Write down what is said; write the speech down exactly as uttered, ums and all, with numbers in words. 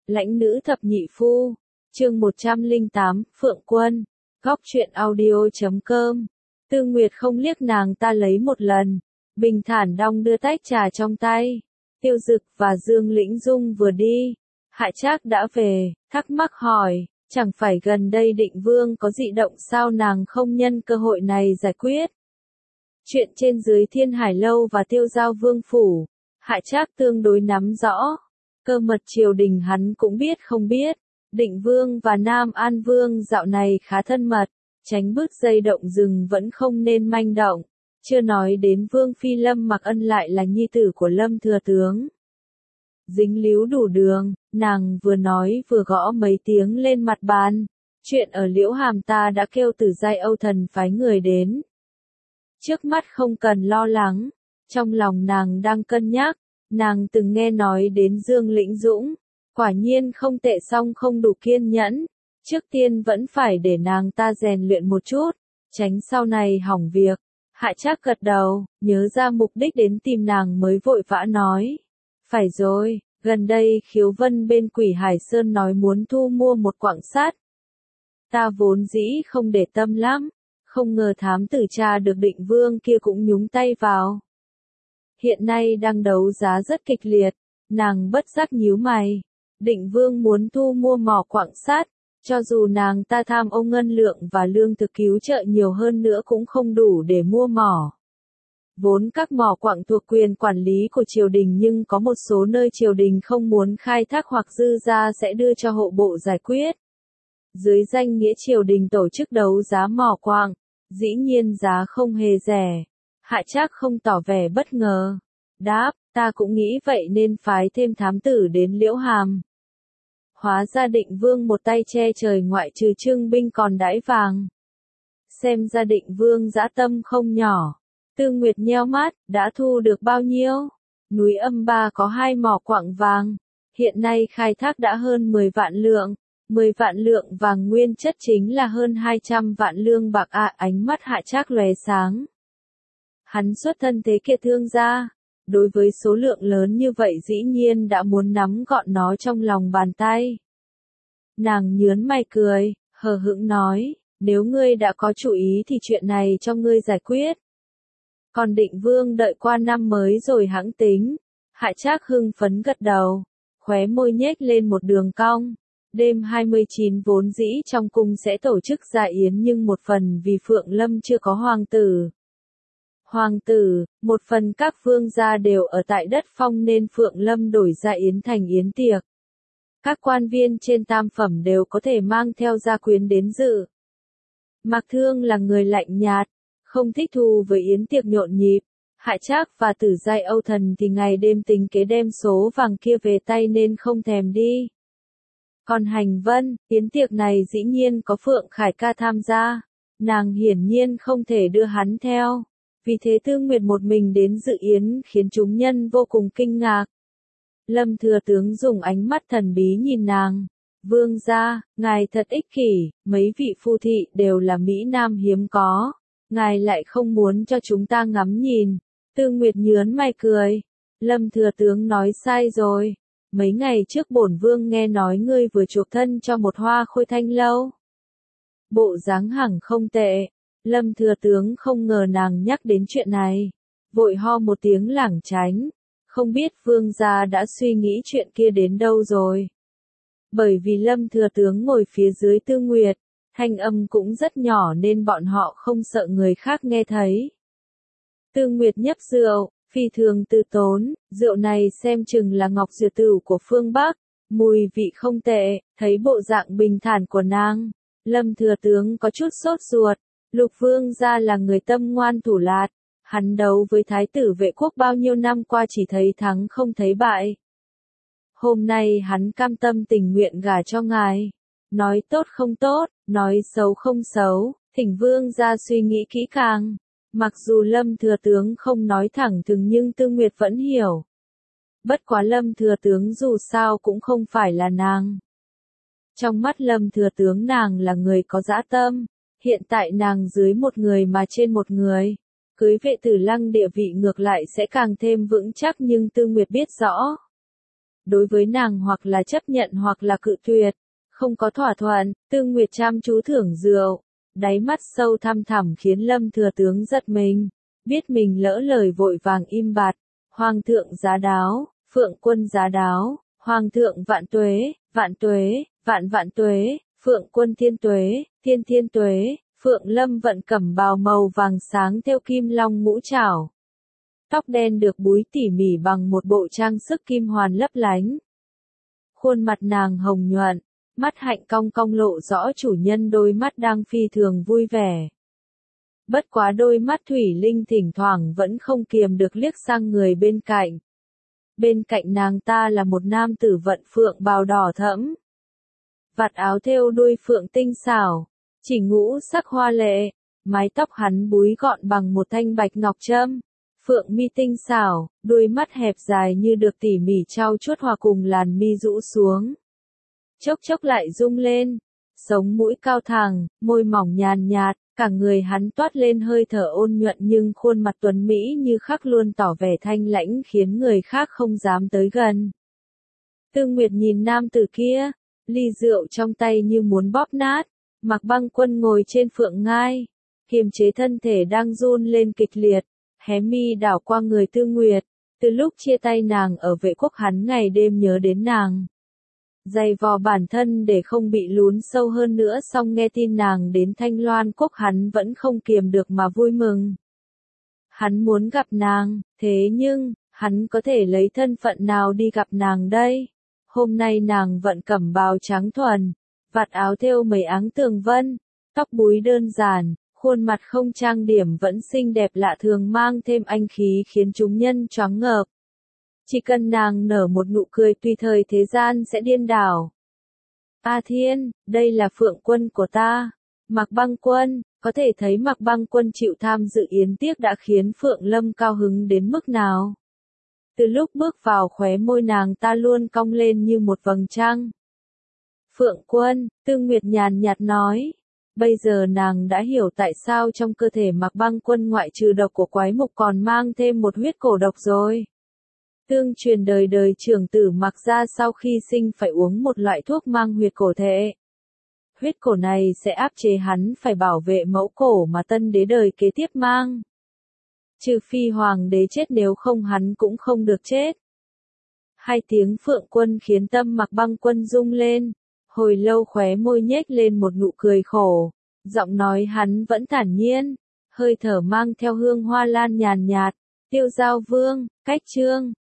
Lãnh nữ thập nhị phu, chương một trăm lẻ tám, Phượng Quân, góc truyện audio.com. Tư Nguyệt không liếc nàng ta lấy một lần, bình thản đong đưa tách trà trong tay. Tiêu Dực và Dương Lĩnh Dung vừa đi, Hạ Trác đã về, thắc mắc hỏi, chẳng phải gần đây Định Vương có dị động sao nàng không nhân cơ hội này giải quyết. Chuyện trên dưới Thiên Hải Lâu và Tiêu Giao Vương Phủ, Hạ Trác tương đối nắm rõ. Cơ mật triều đình hắn cũng biết không biết, Định Vương và Nam An Vương dạo này khá thân mật, tránh bước dây động rừng vẫn không nên manh động, chưa nói đến Vương Phi Lâm Mặc Ân lại là nhi tử của Lâm Thừa Tướng. Dính líu đủ đường, nàng vừa nói vừa gõ mấy tiếng lên mặt bàn, chuyện ở Liễu Hàm ta đã kêu Tử Giai Âu Thần phái người đến. Trước mắt không cần lo lắng, trong lòng nàng đang cân nhắc. Nàng từng nghe nói đến Dương Lĩnh Dũng, quả nhiên không tệ song không đủ kiên nhẫn, trước tiên vẫn phải để nàng ta rèn luyện một chút, tránh sau này hỏng việc. Hạ Trác gật đầu, nhớ ra mục đích đến tìm nàng mới vội vã nói. Phải rồi, gần đây Khiếu Vân bên Quỷ Hải Sơn nói muốn thu mua một quặng sắt. Ta vốn dĩ không để tâm lắm, không ngờ thám tử tra được Định Vương kia cũng nhúng tay vào. Hiện nay đang đấu giá rất kịch liệt, nàng bất giác nhíu mày. Định Vương muốn thu mua mỏ quặng sắt, cho dù nàng ta tham ô ngân lượng và lương thực cứu trợ nhiều hơn nữa cũng không đủ để mua mỏ. Vốn các mỏ quặng thuộc quyền quản lý của triều đình nhưng có một số nơi triều đình không muốn khai thác hoặc dư ra sẽ đưa cho hộ bộ giải quyết. Dưới danh nghĩa triều đình tổ chức đấu giá mỏ quặng, dĩ nhiên giá không hề rẻ. Hạ Trác không tỏ vẻ bất ngờ. Đáp, ta cũng nghĩ vậy nên phái thêm thám tử đến Liễu Hàm. Hóa ra Định Vương một tay che trời ngoại trừ trưng binh còn đãi vàng. Xem ra Định Vương dã tâm không nhỏ. Tư Nguyệt nheo mắt, đã thu được bao nhiêu? Núi Âm Ba có hai mỏ quặng vàng. Hiện nay khai thác đã hơn mười vạn lượng. mười vạn lượng vàng nguyên chất chính là hơn hai trăm vạn lương bạc ạ. À, ánh mắt Hạ Trác lóe sáng. Hắn xuất thân thế kia thương gia, đối với số lượng lớn như vậy dĩ nhiên đã muốn nắm gọn nó trong lòng bàn tay. Nàng nhớn mày cười, hờ hững nói, nếu ngươi đã có chủ ý thì chuyện này cho ngươi giải quyết. Còn Định Vương đợi qua năm mới rồi hãng tính. Hạ Trác hưng phấn gật đầu, khóe môi nhếch lên một đường cong. Đêm hai mươi chín vốn dĩ trong cung sẽ tổ chức dạ yến nhưng một phần vì Phượng Lâm chưa có hoàng tử. Hoàng tử, một phần các vương gia đều ở tại đất phong nên Phượng Lâm đổi dạ yến thành yến tiệc. Các quan viên trên tam phẩm đều có thể mang theo gia quyến đến dự. Mạc Thương là người lạnh nhạt, không thích thú với yến tiệc nhộn nhịp. Hạ Trác và Tử Giai Âu Thần thì ngày đêm tính kế đem số vàng kia về tay nên không thèm đi. Còn Hành Vân, yến tiệc này dĩ nhiên có Phượng Khải Ca tham gia. Nàng hiển nhiên không thể đưa hắn theo. Vì thế Tư Nguyệt một mình đến dự yến khiến chúng nhân vô cùng kinh ngạc. Lâm Thừa Tướng dùng ánh mắt thần bí nhìn nàng. Vương gia, ngài thật ích kỷ, mấy vị phu thị đều là Mỹ Nam hiếm có. Ngài lại không muốn cho chúng ta ngắm nhìn. Tư Nguyệt nhớn mày cười. Lâm Thừa Tướng nói sai rồi. Mấy ngày trước bổn vương nghe nói ngươi vừa chuộc thân cho một hoa khôi thanh lâu. Bộ dáng hẳn không tệ. Lâm Thừa Tướng không ngờ nàng nhắc đến chuyện này. Vội ho một tiếng lảng tránh. Không biết vương gia đã suy nghĩ chuyện kia đến đâu rồi. Bởi vì Lâm Thừa Tướng ngồi phía dưới Tư Nguyệt, thanh âm cũng rất nhỏ nên bọn họ không sợ người khác nghe thấy. Tư Nguyệt nhấp rượu, phi thường từ tốn, rượu này xem chừng là ngọc dược tửu của phương Bắc, mùi vị không tệ, thấy bộ dạng bình thản của nàng. Lâm Thừa Tướng có chút sốt ruột. Lục vương gia là người tâm ngoan thủ lạt, hắn đấu với thái tử Vệ Quốc bao nhiêu năm qua chỉ thấy thắng không thấy bại. Hôm nay hắn cam tâm tình nguyện gả cho ngài. Nói tốt không tốt, nói xấu không xấu, thỉnh vương gia suy nghĩ kỹ càng. Mặc dù Lâm Thừa Tướng không nói thẳng thừng nhưng Tư Nguyệt vẫn hiểu. Bất quá Lâm Thừa Tướng dù sao cũng không phải là nàng. Trong mắt Lâm Thừa Tướng nàng là người có dã tâm. Hiện tại nàng dưới một người mà trên một người. Cưới Vệ Tử Lăng địa vị ngược lại sẽ càng thêm vững chắc nhưng Tư Nguyệt biết rõ. đối với nàng hoặc là chấp nhận hoặc là cự tuyệt, không có thỏa thuận. Tư Nguyệt chăm chú thưởng rượu, đáy mắt sâu thăm thẳm khiến Lâm Thừa Tướng giật mình, biết mình lỡ lời vội vàng im bặt. Hoàng thượng giá đáo, Phượng Quân giá đáo, Hoàng thượng vạn tuế, vạn tuế, vạn vạn tuế, Phượng Quân thiên tuế, thiên thiên tuế. Phượng Lâm vận cẩm bào màu vàng sáng theo kim long ngũ trảo. Tóc đen được búi tỉ mỉ bằng một bộ trang sức kim hoàn lấp lánh. Khuôn mặt nàng hồng nhuận, mắt hạnh cong cong lộ rõ chủ nhân đôi mắt đang phi thường vui vẻ. Bất quá đôi mắt thủy linh thỉnh thoảng vẫn không kiềm được liếc sang người bên cạnh. Bên cạnh nàng ta là một nam tử vận phượng bào đỏ thẫm. Vạt áo thêu đuôi phượng tinh xảo, chỉ ngũ sắc hoa lệ, mái tóc hắn búi gọn bằng một thanh bạch ngọc trâm. Phượng mi tinh xảo, đôi mắt hẹp dài như được tỉ mỉ trau chuốt hòa cùng làn mi rũ xuống. Chốc chốc lại rung lên, sống mũi cao thẳng, môi mỏng nhàn nhạt, cả người hắn toát lên hơi thở ôn nhuận nhưng khuôn mặt tuấn mỹ như khắc luôn tỏ vẻ thanh lãnh khiến người khác không dám tới gần. Tư Nguyệt nhìn nam tử kia, ly rượu trong tay như muốn bóp nát. Mạc Băng Quân ngồi trên phượng ngai, kiềm chế thân thể đang run lên kịch liệt, hé mi đảo qua người Tư Nguyệt. Từ lúc chia tay nàng ở Vệ Quốc hắn ngày đêm nhớ đến nàng, dày vò bản thân để không bị lún sâu hơn nữa. Song nghe tin nàng đến Thanh Loan Quốc hắn vẫn không kiềm được mà vui mừng. Hắn muốn gặp nàng, thế nhưng, hắn có thể lấy thân phận nào đi gặp nàng đây? Hôm nay nàng vận cẩm bào trắng thuần, vạt áo thêu mấy áng tường vân, tóc búi đơn giản, khuôn mặt không trang điểm vẫn xinh đẹp lạ thường mang thêm anh khí khiến chúng nhân choáng ngợp. Chỉ cần nàng nở một nụ cười tùy thời thế gian sẽ điên đảo. A Thiên, đây là Phượng Quân của ta. Mạc Băng Quân, có thể thấy Mạc Băng Quân chịu tham dự yến tiệc đã khiến Phượng Lâm cao hứng đến mức nào. Từ lúc bước vào khóe môi nàng ta luôn cong lên như một vầng trăng. Phượng Quân, Tư Nguyệt nhàn nhạt nói. Bây giờ nàng đã hiểu tại sao trong cơ thể Mạc Băng Quân ngoại trừ độc của quái mục còn mang thêm một huyết cổ độc rồi. Tương truyền đời đời trưởng tử Mạc gia sau khi sinh phải uống một loại thuốc mang huyết cổ thể. Huyết cổ này sẽ áp chế hắn phải bảo vệ mẫu cổ mà tân đế đời kế tiếp mang. Trừ phi hoàng đế chết, nếu không hắn cũng không được chết. Hai tiếng Phượng Quân khiến tâm Mạc Băng Quân rung lên. Hồi lâu khóe môi nhếch lên một nụ cười khổ, giọng nói hắn vẫn thản nhiên, hơi thở mang theo hương hoa lan nhàn nhạt. Tiêu Giao Vương, Cách Chương,